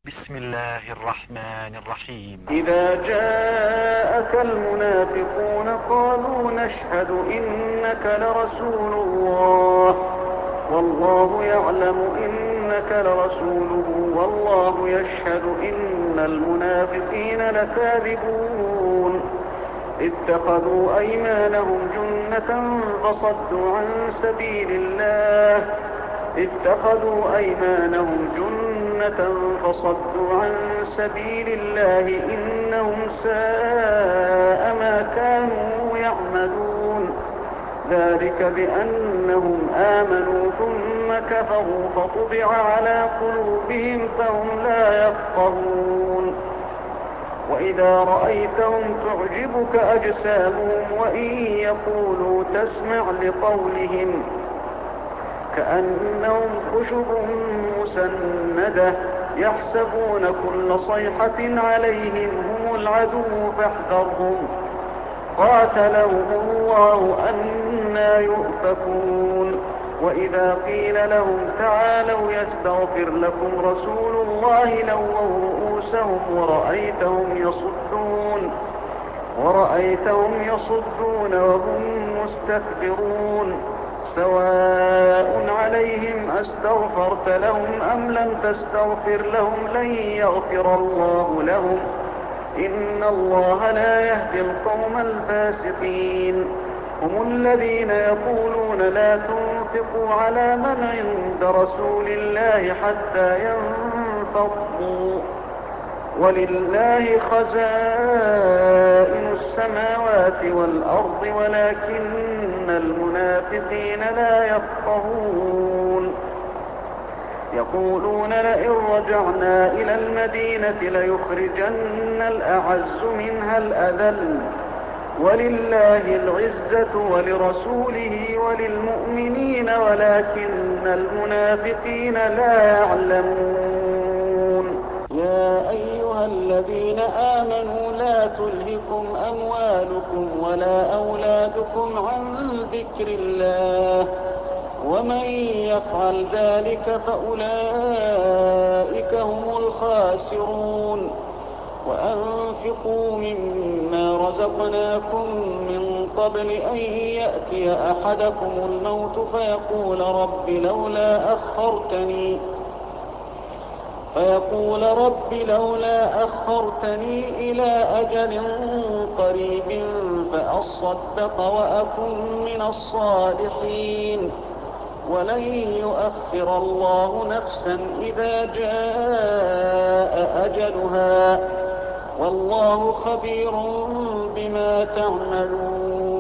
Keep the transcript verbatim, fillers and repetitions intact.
بسم الله الرحمن الرحيم. إذا جاءك المنافقون قالوا نشهد إنك لرسول الله والله يعلم إنك لرسوله والله يشهد إن المنافقين لكاذبون اتخذوا أيمانهم جنة فصدوا عن سبيل الله اتخذوا أيمانهم جنة فصدوا عن سبيل الله إنهم ساء ما كانوا يعملون ذلك بأنهم آمنوا ثم كفروا فطبع على قلوبهم فهم لا يفقهون وإذا رأيتهم تعجبك أجسامهم وإن يقولوا تسمع لقولهم كأنهم خشب مسندة يحسبون كل صيحة عليهم هم العدو فاحذرهم قاتلهم الله أنى يؤفكون وإذا قيل لهم تعالوا يستغفر لكم رسول الله لووا رؤوسهم ورأيتهم يصدون ورأيتهم يصدون وهم مستكبرون سواء عليهم أستغفرت لهم أم لم تستغفر لهم لن يغفر الله لهم إن الله لا يهدي القوم الفاسقين هم الذين يقولون لا تنفقوا على من عند رسول الله حتى ينفضوا ولله خزائن السماوات والأرض ولكن المنافقين لا يفقهون يقولون لئن رجعنا إلى المدينة ليخرجن الأعز منها الأذل ولله العزة ولرسوله وللمؤمنين ولكن المنافقين لا يعلمون يا أيها الذين آمنوا لا تلهكم أموالكم ولا أولادكم عن ذكر الله ومن يفعل ذلك فأولئك هم الخاسرون وأنفقوا مما رزقناكم من قبل أن يأتي أحدكم الموت فيقول رب لولا أخرتني فيقول رب لولا أخرتني إلى أجل قريب فأصدق وأكن من الصالحين ولن يؤخر الله نفسا إذا جاء أجلها والله خبير بما تعملون